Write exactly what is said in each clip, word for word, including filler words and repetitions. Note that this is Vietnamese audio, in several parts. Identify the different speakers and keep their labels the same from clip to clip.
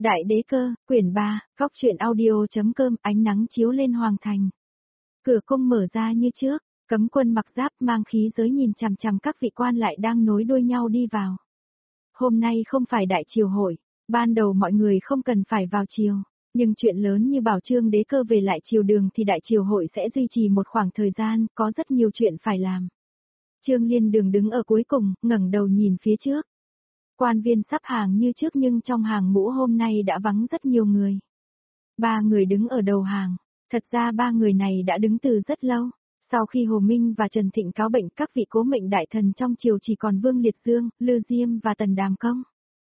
Speaker 1: Đại đế cơ, quyển ba, góc truyện audio.com, ánh nắng chiếu lên hoàng thành. Cửa cung mở ra như trước, cấm quân mặc giáp mang khí giới nhìn chằm chằm các vị quan lại đang nối đuôi nhau đi vào. Hôm nay không phải đại triều hội, ban đầu mọi người không cần phải vào triều, nhưng chuyện lớn như bảo Trương đế cơ về lại triều đường thì đại triều hội sẽ duy trì một khoảng thời gian, có rất nhiều chuyện phải làm. Trương Liên Đường đứng ở cuối cùng, ngẩng đầu nhìn phía trước. Quan viên sắp hàng như trước nhưng trong hàng ngũ hôm nay đã vắng rất nhiều người. Ba người đứng ở đầu hàng, thật ra ba người này đã đứng từ rất lâu. Sau khi Hồ Minh và Trần Thịnh cáo bệnh, các vị cố mệnh đại thần trong triều chỉ còn Vương Liệt Dương, Lư Diêm và Tần Đàm Công.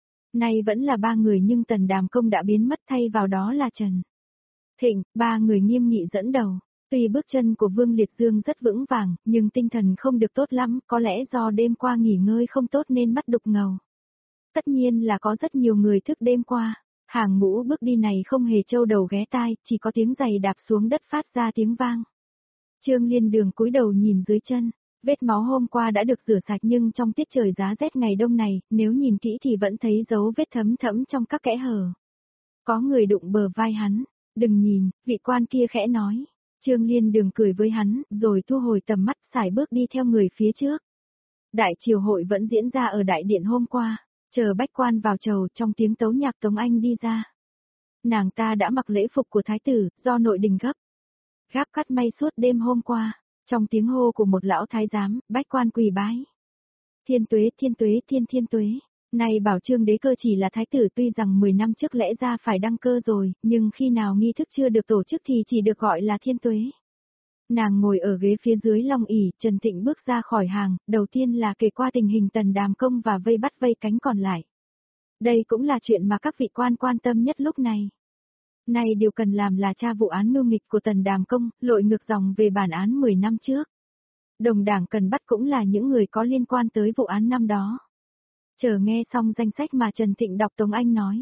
Speaker 1: Nay vẫn là ba người nhưng Tần Đàm Công đã biến mất, thay vào đó là Trần Thịnh. Ba người nghiêm nghị dẫn đầu. Tuy bước chân của Vương Liệt Dương rất vững vàng, nhưng tinh thần không được tốt lắm, có lẽ do đêm qua nghỉ ngơi không tốt nên mắt đục ngầu. Tất nhiên là có rất nhiều người thức đêm qua. Hàng ngũ bước đi này không hề trâu đầu ghé tai, chỉ có tiếng giày đạp xuống đất phát ra tiếng vang. Trương Liên Đường cúi đầu nhìn dưới chân, vết máu hôm qua đã được rửa sạch nhưng trong tiết trời giá rét ngày đông này, nếu nhìn kỹ thì vẫn thấy dấu vết thấm thẫm trong các kẽ hở. Có người đụng bờ vai hắn, đừng nhìn, vị quan kia khẽ nói. Trương Liên Đường cười với hắn, rồi thu hồi tầm mắt sải bước đi theo người phía trước. Đại triều hội vẫn diễn ra ở đại điện hôm qua. Chờ bách quan vào chầu, trong tiếng tấu nhạc Tống Anh đi ra. Nàng ta đã mặc lễ phục của thái tử, do nội đình gấp. Gáp cắt may suốt đêm hôm qua, trong tiếng hô của một lão thái giám, bách quan quỳ bái. Thiên tuế, thiên tuế, thiên thiên tuế. Này bảo Trương đế cơ chỉ là thái tử, tuy rằng mười năm trước lẽ ra phải đăng cơ rồi, nhưng khi nào nghi thức chưa được tổ chức thì chỉ được gọi là thiên tuế. Nàng ngồi ở ghế phía dưới long ỷ, Trần Thịnh bước ra khỏi hàng, đầu tiên là kể qua tình hình Tần Đàm Công và vây bắt vây cánh còn lại. Đây cũng là chuyện mà các vị quan quan tâm nhất lúc này. Nay điều cần làm là tra vụ án mưu nghịch của Tần Đàm Công, lội ngược dòng về bản án mười năm trước. Đồng đảng cần bắt cũng là những người có liên quan tới vụ án năm đó. Chờ nghe xong danh sách mà Trần Thịnh đọc, Tống Anh nói.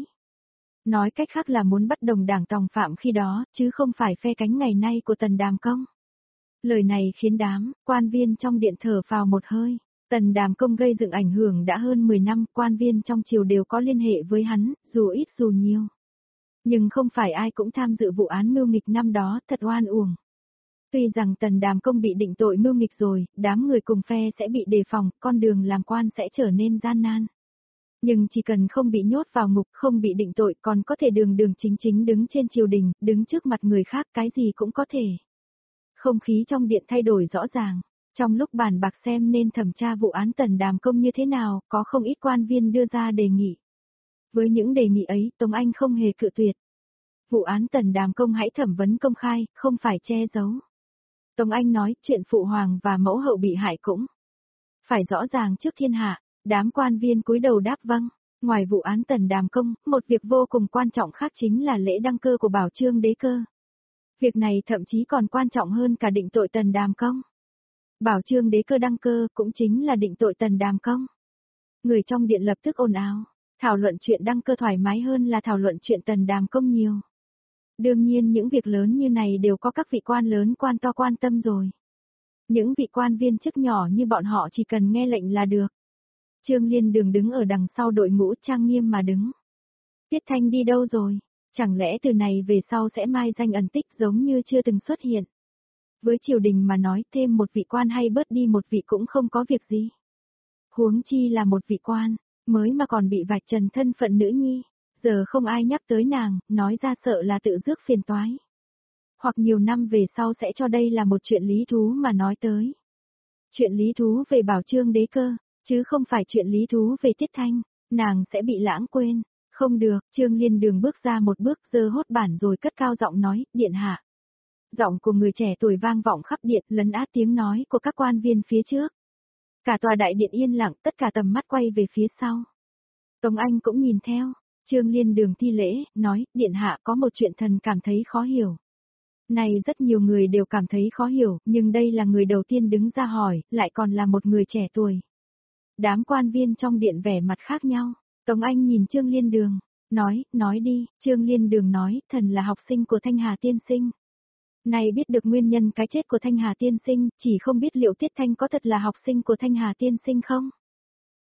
Speaker 1: Nói cách khác là muốn bắt đồng đảng tòng phạm khi đó, chứ không phải phe cánh ngày nay của Tần Đàm Công. Lời này khiến đám quan viên trong điện thở phào một hơi. Tần Đàm Công gây dựng ảnh hưởng đã hơn mười năm, quan viên trong triều đều có liên hệ với hắn, dù ít dù nhiều. Nhưng không phải ai cũng tham dự vụ án mưu nghịch năm đó, thật oan uổng. Tuy rằng Tần Đàm Công bị định tội mưu nghịch rồi, đám người cùng phe sẽ bị đề phòng, con đường làm quan sẽ trở nên gian nan. Nhưng chỉ cần không bị nhốt vào ngục, không bị định tội, còn có thể đường đường chính chính đứng trên triều đình, đứng trước mặt người khác, cái gì cũng có thể. Không khí trong điện thay đổi rõ ràng. Trong lúc bàn bạc xem nên thẩm tra vụ án Tần Đàm Công như thế nào, có không ít quan viên đưa ra đề nghị. Với những đề nghị ấy, Tống Anh không hề cự tuyệt. Vụ án Tần Đàm Công hãy thẩm vấn công khai, không phải che giấu. Tống Anh nói, chuyện phụ hoàng và mẫu hậu bị hại cũng phải rõ ràng trước thiên hạ. Đám quan viên cúi đầu đáp vâng. Ngoài vụ án Tần Đàm Công, một việc vô cùng quan trọng khác chính là lễ đăng cơ của bảo Trương đế cơ. Việc này thậm chí còn quan trọng hơn cả định tội Tần Đàm Công. Bảo Trương đế cơ đăng cơ cũng chính là định tội Tần Đàm Công. Người trong điện lập tức ồn ào, thảo luận chuyện đăng cơ thoải mái hơn là thảo luận chuyện Tần Đàm Công nhiều. Đương nhiên những việc lớn như này đều có các vị quan lớn quan to quan tâm rồi. Những vị quan viên chức nhỏ như bọn họ chỉ cần nghe lệnh là được. Trương Liên Đường đứng ở đằng sau đội ngũ trang nghiêm mà đứng. Tiết Thanh đi đâu rồi? Chẳng lẽ từ này về sau sẽ mai danh ẩn tích giống như chưa từng xuất hiện? Với triều đình mà nói, thêm một vị quan hay bớt đi một vị cũng không có việc gì. Huống chi là một vị quan, mới mà còn bị vạch trần thân phận nữ nhi. Giờ không ai nhắc tới nàng, nói ra sợ là tự rước phiền toái. Hoặc nhiều năm về sau sẽ cho đây là một chuyện lý thú mà nói tới. Chuyện lý thú về bảo Trương đế cơ, chứ không phải chuyện lý thú về Tiết Thanh, nàng sẽ bị lãng quên. Không được, Trương Liên Đường bước ra một bước, giơ hốt bản rồi cất cao giọng nói, điện hạ. Giọng của người trẻ tuổi vang vọng khắp điện, lấn át tiếng nói của các quan viên phía trước. Cả tòa đại điện yên lặng, tất cả tầm mắt quay về phía sau. Tống Anh cũng nhìn theo. Trương Liên Đường thi lễ, nói, điện hạ có một chuyện thần cảm thấy khó hiểu. Này rất nhiều người đều cảm thấy khó hiểu, nhưng đây là người đầu tiên đứng ra hỏi, lại còn là một người trẻ tuổi. Đám quan viên trong điện vẻ mặt khác nhau. Tống Anh nhìn Trương Liên Đường, nói, nói đi. Trương Liên Đường nói, thần là học sinh của Thanh Hà tiên sinh. Này biết được nguyên nhân cái chết của Thanh Hà tiên sinh, chỉ không biết liệu Tiết Thanh có thật là học sinh của Thanh Hà tiên sinh không?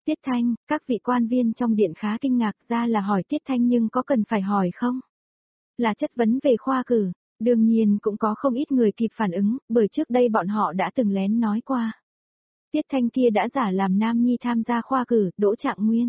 Speaker 1: Tiết Thanh, các vị quan viên trong điện khá kinh ngạc, ra là hỏi Tiết Thanh nhưng có cần phải hỏi không? Là chất vấn về khoa cử, đương nhiên cũng có không ít người kịp phản ứng, bởi trước đây bọn họ đã từng lén nói qua. Tiết Thanh kia đã giả làm nam nhi tham gia khoa cử, đỗ trạng nguyên.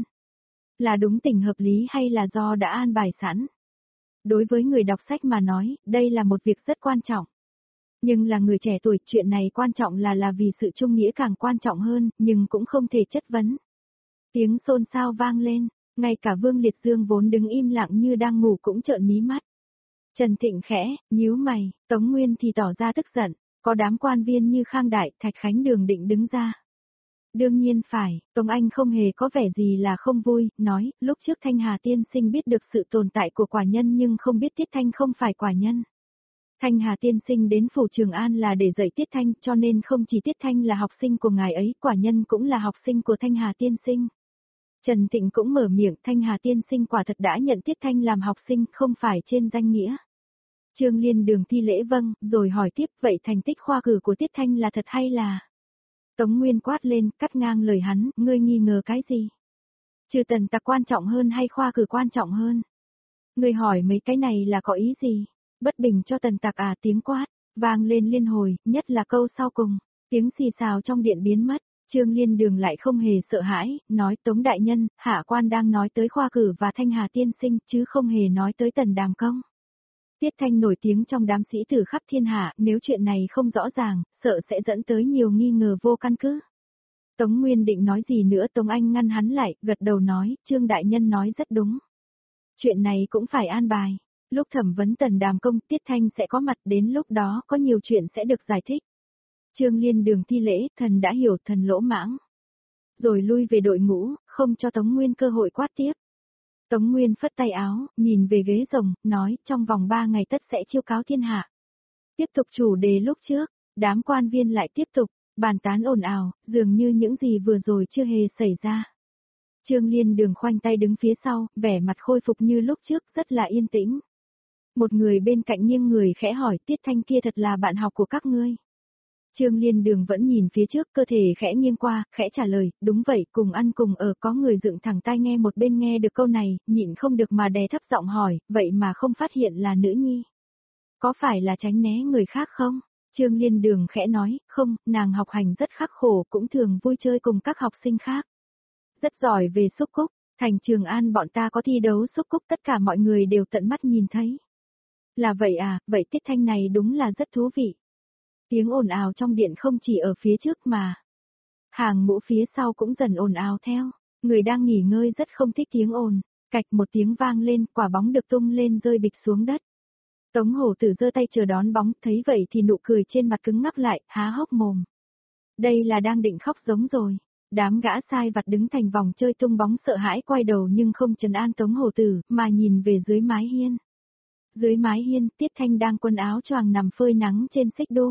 Speaker 1: Là đúng tình hợp lý hay là do đã an bài sẵn? Đối với người đọc sách mà nói, đây là một việc rất quan trọng. Nhưng là người trẻ tuổi, chuyện này quan trọng là là vì sự trung nghĩa càng quan trọng hơn, nhưng cũng không thể chất vấn. Tiếng xôn xao vang lên, ngay cả Vương Liệt Dương vốn đứng im lặng như đang ngủ cũng trợn mí mắt. Trần Thịnh khẽ, nhíu mày, Tống Nguyên thì tỏ ra tức giận, có đám quan viên như Khang Đại, Thạch Khánh Đường định đứng ra. Đương nhiên phải, Tống Anh không hề có vẻ gì là không vui, nói, lúc trước Thanh Hà tiên sinh biết được sự tồn tại của quả nhân nhưng không biết Tiết Thanh không phải quả nhân. Thanh Hà tiên sinh đến phủ Trường An là để dạy Tiết Thanh, cho nên không chỉ Tiết Thanh là học sinh của ngài ấy, quả nhân cũng là học sinh của Thanh Hà tiên sinh. Trần Thịnh cũng mở miệng, Thanh Hà tiên sinh quả thật đã nhận Tiết Thanh làm học sinh, không phải trên danh nghĩa. Trương Liên Đường thi lễ vâng, rồi hỏi tiếp, vậy thành tích khoa cử của Tiết Thanh là thật hay là? Tống Nguyên quát lên, cắt ngang lời hắn, ngươi nghi ngờ cái gì? Trừ tần tặc quan trọng hơn hay khoa cử quan trọng hơn? Ngươi hỏi mấy cái này là có ý gì? Bất bình cho tần tặc à, tiếng quát, vang lên liên hồi, nhất là câu sau cùng, tiếng xì xào trong điện biến mất. Trương Liên Đường lại không hề sợ hãi, nói Tống đại nhân, hạ quan đang nói tới khoa cử và Thanh Hà tiên sinh, chứ không hề nói tới Tần Đàm Công. Tiết Thanh nổi tiếng trong đám sĩ tử khắp thiên hạ, nếu chuyện này không rõ ràng, sợ sẽ dẫn tới nhiều nghi ngờ vô căn cứ. Tống Nguyên định nói gì nữa, Tống Anh ngăn hắn lại, gật đầu nói, Trương đại nhân nói rất đúng. Chuyện này cũng phải an bài, lúc thẩm vấn Tần Đàm Công, Tiết Thanh sẽ có mặt, đến lúc đó có nhiều chuyện sẽ được giải thích. Trương Liên Đường thi lễ, thần đã hiểu, thần lỗ mãng. Rồi lui về đội ngũ, không cho Tống Nguyên cơ hội quát tiếp. Tống Nguyên phất tay áo, nhìn về ghế rồng, nói, trong vòng ba ngày tất sẽ chiêu cáo thiên hạ. Tiếp tục chủ đề lúc trước, đám quan viên lại tiếp tục, bàn tán ồn ào, dường như những gì vừa rồi chưa hề xảy ra. Trương Liên Đường khoanh tay đứng phía sau, vẻ mặt khôi phục như lúc trước, rất là yên tĩnh. Một người bên cạnh nghiêng người khẽ hỏi, Tiết Thanh kia thật là bạn học của các ngươi. Trương Liên Đường vẫn nhìn phía trước, cơ thể khẽ nghiêng qua, khẽ trả lời, đúng vậy, cùng ăn cùng ở. Có người dựng thẳng tai nghe một bên nghe được câu này, nhịn không được mà đè thấp giọng hỏi, vậy mà không phát hiện là nữ nhi. Có phải là tránh né người khác không? Trương Liên Đường khẽ nói, không, nàng học hành rất khắc khổ, cũng thường vui chơi cùng các học sinh khác. Rất giỏi về xúc cúc, thành Trường An bọn ta có thi đấu xúc cúc, tất cả mọi người đều tận mắt nhìn thấy. Là vậy à, vậy Tiết Thanh này đúng là rất thú vị. Tiếng ồn ào trong điện không chỉ ở phía trước mà. Hàng ngũ phía sau cũng dần ồn ào theo, người đang nghỉ ngơi rất không thích tiếng ồn, cạch một tiếng vang lên, quả bóng được tung lên rơi bịch xuống đất. Tống Hổ Tử giơ tay chờ đón bóng, thấy vậy thì nụ cười trên mặt cứng ngắc lại, há hốc mồm. Đây là đang định khóc giống rồi. Đám gã sai vặt đứng thành vòng chơi tung bóng sợ hãi quay đầu nhưng không trấn an Tống Hổ Tử, mà nhìn về dưới mái hiên. Dưới mái hiên, Tiết Thanh đang quần áo choàng nằm phơi nắng trên xích đu.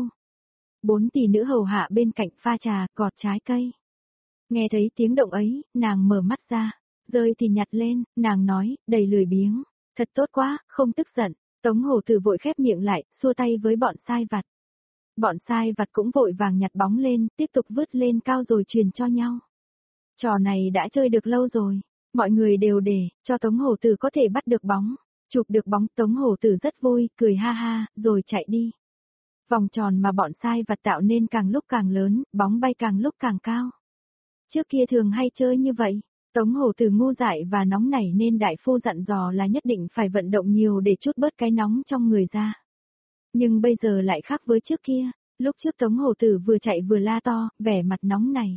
Speaker 1: Bốn tỷ nữ hầu hạ bên cạnh pha trà, gọt trái cây. Nghe thấy tiếng động ấy, nàng mở mắt ra, rơi thì nhặt lên, nàng nói, đầy lười biếng, thật tốt quá, không tức giận. Tống Hổ Tử vội khép miệng lại, xua tay với bọn sai vặt. Bọn sai vặt cũng vội vàng nhặt bóng lên, tiếp tục vứt lên cao rồi truyền cho nhau. Trò này đã chơi được lâu rồi, mọi người đều để, cho Tống Hổ Tử có thể bắt được bóng. Chụp được bóng, Tống Hổ Tử rất vui, cười ha ha, rồi chạy đi. Vòng tròn mà bọn sai vặt tạo nên càng lúc càng lớn, bóng bay càng lúc càng cao. Trước kia thường hay chơi như vậy, Tống Hổ Tử ngu dại và nóng nảy nên đại phu dặn dò là nhất định phải vận động nhiều để trút bớt cái nóng trong người ra. Nhưng bây giờ lại khác với trước kia, lúc trước Tống Hổ Tử vừa chạy vừa la to, vẻ mặt nóng này.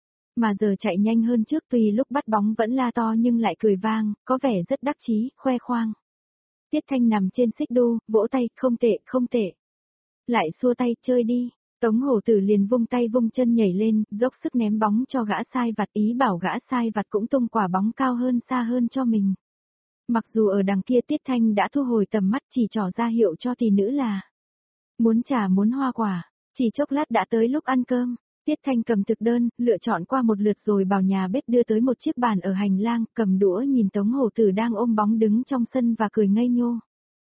Speaker 1: Mà giờ chạy nhanh hơn trước, tuy lúc bắt bóng vẫn la to nhưng lại cười vang, có vẻ rất đắc chí, khoe khoang. Tiết Thanh nằm trên xích đu, vỗ tay, không tệ, không tệ. Lại xua tay, chơi đi. Tống Hổ Tử liền vung tay vung chân nhảy lên, dốc sức ném bóng cho gã sai vặt, ý bảo gã sai vặt cũng tung quả bóng cao hơn xa hơn cho mình. Mặc dù ở đằng kia Tiết Thanh đã thu hồi tầm mắt, chỉ trỏ ra hiệu cho tỷ nữ là muốn trà muốn hoa quả, chỉ chốc lát đã tới lúc ăn cơm. Tiết Thanh cầm thực đơn, lựa chọn qua một lượt rồi bảo nhà bếp đưa tới một chiếc bàn ở hành lang, cầm đũa nhìn Tống Hổ Tử đang ôm bóng đứng trong sân và cười ngây nhô.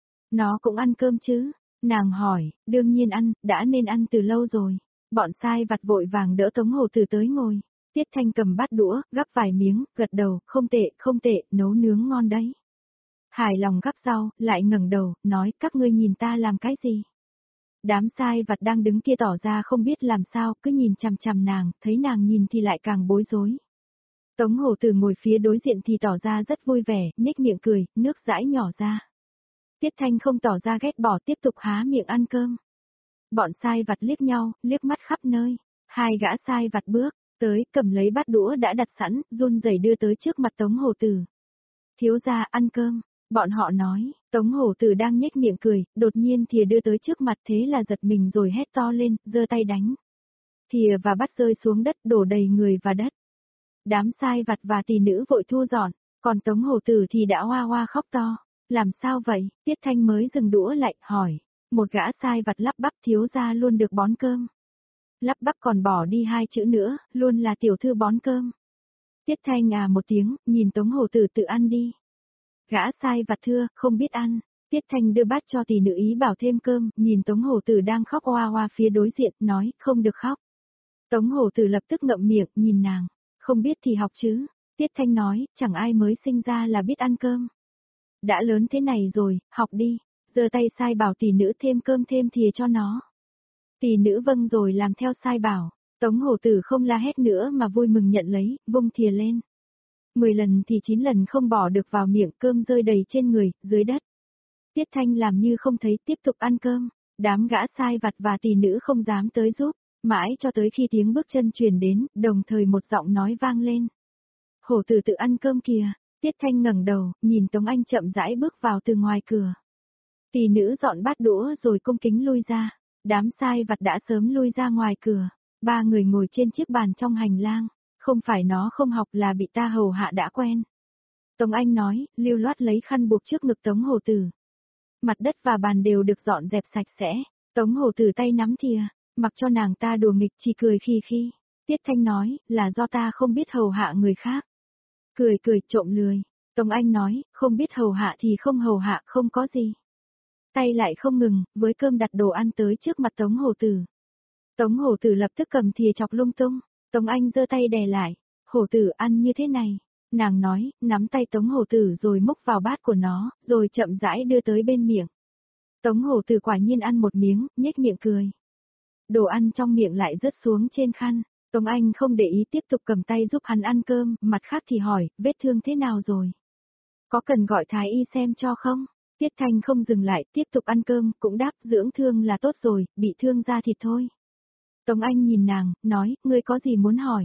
Speaker 1: Nó cũng ăn cơm chứ? Nàng hỏi, đương nhiên ăn, đã nên ăn từ lâu rồi. Bọn sai vặt vội vàng đỡ Tống Hổ Tử tới ngồi. Tiết Thanh cầm bát đũa, gắp vài miếng, gật đầu, không tệ, không tệ, nấu nướng ngon đấy. Hài lòng gắp rau, lại ngẩng đầu, nói các ngươi nhìn ta làm cái gì. Đám sai vặt đang đứng kia tỏ ra không biết làm sao, cứ nhìn chằm chằm nàng, thấy nàng nhìn thì lại càng bối rối. Tống Hổ Tử ngồi phía đối diện thì tỏ ra rất vui vẻ, nhếch miệng cười, nước dãi nhỏ ra. Tiết Thanh không tỏ ra ghét bỏ, tiếp tục há miệng ăn cơm. Bọn sai vặt liếc nhau, liếc mắt khắp nơi. Hai gã sai vặt bước tới, cầm lấy bát đũa đã đặt sẵn, run rẩy đưa tới trước mặt Tống Hổ Tử. Thiếu gia ăn cơm, bọn họ nói. Tống Hổ Tử đang nhếch miệng cười, đột nhiên thìa đưa tới trước mặt, thế là giật mình rồi hét to lên, giơ tay đánh. Thìa và bát rơi xuống đất, đổ đầy người và đất. Đám sai vặt và tỷ nữ vội thu dọn, còn Tống Hổ Tử thì đã hoa hoa khóc to. Làm sao vậy? Tiết Thanh mới dừng đũa lại, hỏi. Một gã sai vặt lắp bắp, thiếu gia luôn được bón cơm. Lắp bắp còn bỏ đi hai chữ nữa, luôn là tiểu thư bón cơm. Tiết Thanh à một tiếng, nhìn Tống Hổ Tử tự ăn đi. Gã sai vặt thưa, không biết ăn. Tiết Thanh đưa bát cho tỷ nữ ý bảo thêm cơm, nhìn Tống Hổ Tử đang khóc oa oa phía đối diện, nói, không được khóc. Tống Hổ Tử lập tức ngậm miệng, nhìn nàng. Không biết thì học chứ. Tiết Thanh nói, chẳng ai mới sinh ra là biết ăn cơm. Đã lớn thế này rồi, học đi. Giơ tay sai bảo tỷ nữ thêm cơm thêm thìa cho nó. Tỷ nữ vâng rồi làm theo sai bảo. Tống Hổ Tử không la hét nữa mà vui mừng nhận lấy, vung thìa lên. Mười lần thì chín lần không bỏ được vào miệng, cơm rơi đầy trên người, dưới đất. Tiết Thanh làm như không thấy, tiếp tục ăn cơm. Đám gã sai vặt và tỷ nữ không dám tới giúp, mãi cho tới khi tiếng bước chân truyền đến, đồng thời một giọng nói vang lên. Hổ Tử tự ăn cơm kìa. Tiết Thanh ngẩng đầu, nhìn Tống Anh chậm rãi bước vào từ ngoài cửa. Tỷ nữ dọn bát đũa rồi cung kính lui ra. Đám sai vặt đã sớm lui ra ngoài cửa. Ba người ngồi trên chiếc bàn trong hành lang. Không phải nó không học là bị ta hầu hạ đã quen. Tống Anh nói, lưu loát lấy khăn buộc trước ngực Tống Hổ Tử. Mặt đất và bàn đều được dọn dẹp sạch sẽ. Tống Hổ Tử tay nắm thìa, mặc cho nàng ta đùa nghịch chỉ cười khi khi. Tiết Thanh nói, là do ta không biết hầu hạ người khác. Cười cười trộm lười. Tống Anh nói, không biết hầu hạ thì không hầu hạ, không có gì. Tay lại không ngừng, với cơm đặt đồ ăn tới trước mặt Tống Hổ Tử. Tống Hổ Tử lập tức cầm thìa chọc lung tung. Tống Anh giơ tay đè lại. Hổ Tử ăn như thế này. Nàng nói, nắm tay Tống Hổ Tử rồi múc vào bát của nó, rồi chậm rãi đưa tới bên miệng. Tống Hổ Tử quả nhiên ăn một miếng, nhếch miệng cười. Đồ ăn trong miệng lại rớt xuống trên khăn. Tống Anh không để ý, tiếp tục cầm tay giúp hắn ăn cơm, mặt khác thì hỏi, vết thương thế nào rồi? Có cần gọi thái y xem cho không? Tiết Thanh không dừng lại, tiếp tục ăn cơm, cũng đáp dưỡng thương là tốt rồi, bị thương da thịt thôi. Tống Anh nhìn nàng, nói, ngươi có gì muốn hỏi?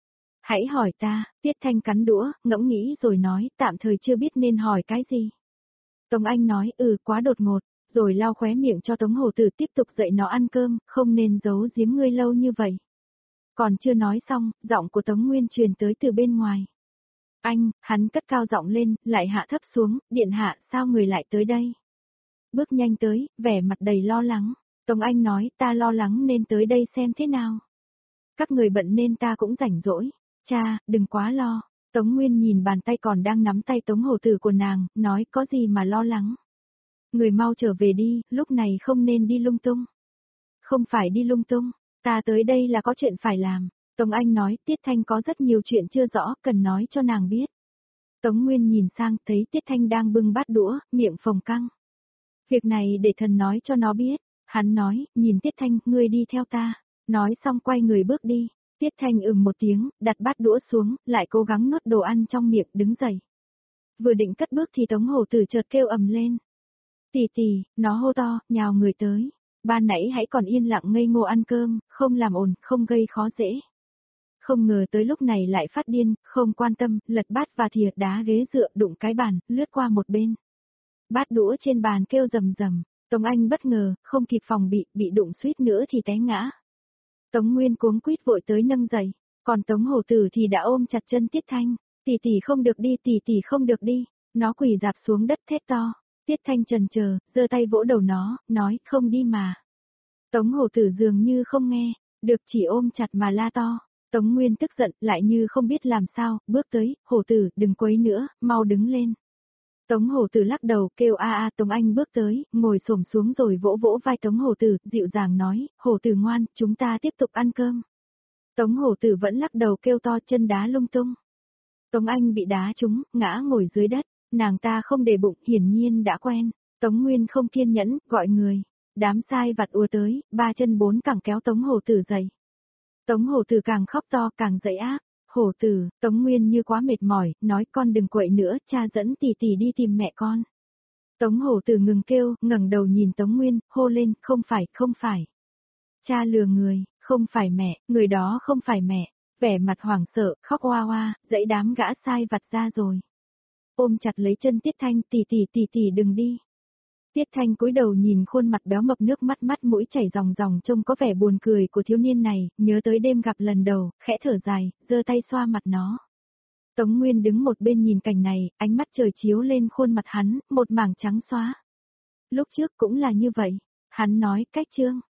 Speaker 1: Hãy hỏi ta. Tiết Thanh cắn đũa, ngẫm nghĩ rồi nói, tạm thời chưa biết nên hỏi cái gì. Tống Anh nói, ừ, quá đột ngột, rồi lau khóe miệng cho Tống Hổ Tử tiếp tục dạy nó ăn cơm, không nên giấu giếm ngươi lâu như vậy. Còn chưa nói xong, giọng của Tống Nguyên truyền tới từ bên ngoài. Anh, hắn cất cao giọng lên, lại hạ thấp xuống, điện hạ, sao người lại tới đây? Bước nhanh tới, vẻ mặt đầy lo lắng. Tống Anh nói, ta lo lắng nên tới đây xem thế nào. Các người bận nên ta cũng rảnh rỗi. Cha, đừng quá lo. Tống Nguyên nhìn bàn tay còn đang nắm tay Tống Hổ Tử của nàng, nói có gì mà lo lắng. Người mau trở về đi, lúc này không nên đi lung tung. Không phải đi lung tung, ta tới đây là có chuyện phải làm. Tống Anh nói, Tiết Thanh có rất nhiều chuyện chưa rõ, cần nói cho nàng biết. Tống Nguyên nhìn sang, thấy Tiết Thanh đang bưng bát đũa, miệng phồng căng. Việc này để thần nói cho nó biết. Hắn nói, nhìn Tiết Thanh, ngươi đi theo ta. Nói xong quay người bước đi. Tiết Thanh ừm một tiếng, đặt bát đũa xuống, lại cố gắng nuốt đồ ăn trong miệng, đứng dậy. Vừa định cất bước thì Tống Hổ Tử chợt kêu ầm lên. Tỷ tỷ, nó hô to, nhào người tới. Ban nãy hãy còn yên lặng ngây ngô ăn cơm, không làm ồn, không gây khó dễ. Không ngờ tới lúc này lại phát điên, không quan tâm, lật bát và thìa đá ghế dựa đụng cái bàn, lướt qua một bên. Bát đũa trên bàn kêu rầm rầm. Tống Anh bất ngờ, không kịp phòng bị, bị đụng suýt nữa thì té ngã. Tống Nguyên cuống quýt vội tới nâng dậy, còn Tống Hổ Tử thì đã ôm chặt chân Tiết Thanh. Tỷ tỷ không được đi, tỷ tỷ không được đi. Nó quỳ dạp xuống đất thét to. Tiết Thanh chần chờ, giơ tay vỗ đầu nó, nói không đi mà. Tống Hổ Tử dường như không nghe, được chỉ ôm chặt mà la to. Tống Nguyên tức giận, lại như không biết làm sao, bước tới, Hổ Tử, đừng quấy nữa, mau đứng lên. Tống Hổ Tử lắc đầu, kêu a a. Tống Anh bước tới, ngồi xổm xuống rồi vỗ vỗ vai Tống Hổ Tử, dịu dàng nói, Hổ Tử ngoan, chúng ta tiếp tục ăn cơm. Tống hổ tử vẫn lắc đầu kêu to chân đá lung tung. Tống Anh bị đá trúng, ngã ngồi dưới đất, nàng ta không để bụng, hiển nhiên đã quen. Tống Nguyên không kiên nhẫn, gọi người. Đám sai vặt ùa tới, ba chân bốn cẳng kéo Tống hổ tử dậy. Tống hổ tử càng khóc to càng dậy ác. Hổ tử, Tống Nguyên như quá mệt mỏi, nói con đừng quậy nữa, cha dẫn tỷ tỷ đi tìm mẹ con. Tống hổ tử ngừng kêu, ngẩng đầu nhìn Tống Nguyên, hô lên, không phải, không phải. Cha lừa người, không phải mẹ, người đó không phải mẹ. Vẻ mặt hoảng sợ, khóc oa oa, dãy đám gã sai vặt ra rồi. Ôm chặt lấy chân Tiết Thanh, tỷ tỷ tỷ tỷ đừng đi. Tiết Thanh cúi đầu nhìn khuôn mặt béo mập nước mắt mắt mũi chảy ròng ròng trông có vẻ buồn cười của thiếu niên này, nhớ tới đêm gặp lần đầu, khẽ thở dài, giơ tay xoa mặt nó. Tống Nguyên đứng một bên nhìn cảnh này, ánh mắt trời chiếu lên khuôn mặt hắn, một mảng trắng xóa. Lúc trước cũng là như vậy, hắn nói, cách trương,